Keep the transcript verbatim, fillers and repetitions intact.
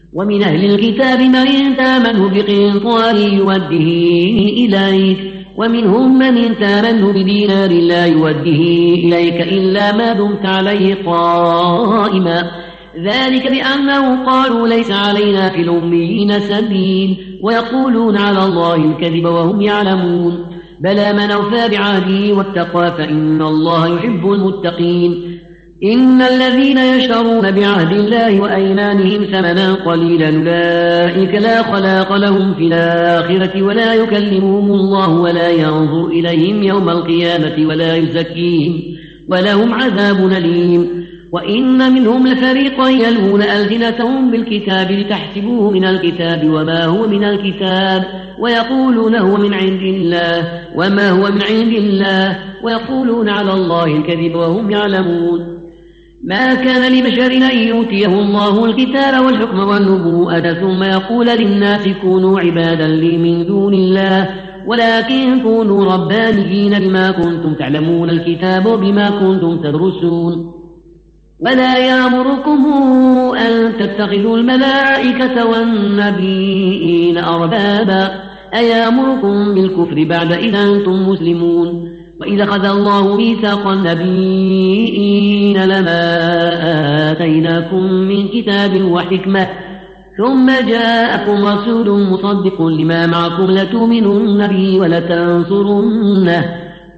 ومن أهل الكتاب من تامنه بقنطار يوده إليك ومنهم من تامنه بدينار لا يوده إليك إلا ما دمت عليه قائما ذلك بأنه قالوا ليس علينا في الأميين سبيل ويقولون على الله الكذب وهم يعلمون بلى من أوفى بعهده واتقى فإن الله يحب المتقين إن الذين يشترون بعهد الله وأيمانهم ثمنا قليلا أولئك لا خلاق لهم في الآخرة ولا يكلمهم الله ولا ينظر إليهم يوم القيامة ولا يزكيهم ولهم عذاب أليم وإن منهم لفريقا يلوون ألسنتهم بالكتاب لتحسبوه من الكتاب وما هو من الكتاب ويقولون هو من عند الله وما هو من عند الله ويقولون على الله الكذب وهم يعلمون ما كان لبشر أن يؤتيه الله الكتاب والحكم والنبوءة ثم يقول للناس كونوا عبادا لي من دون الله ولكن كونوا ربانيين بما كنتم تعلمون الكتاب وبما كنتم تدرسون ولا يأمركم أن تتخذوا الملائكة والنبيين أربابا أيأمركم بالكفر بعد إذا أنتم مسلمون وإذا أخذ الله ميثاق النبيين لما آتيناكم من كتاب وحكمة ثم جاءكم رسول مصدق لما معكم لتؤمنن به ولتنصرنه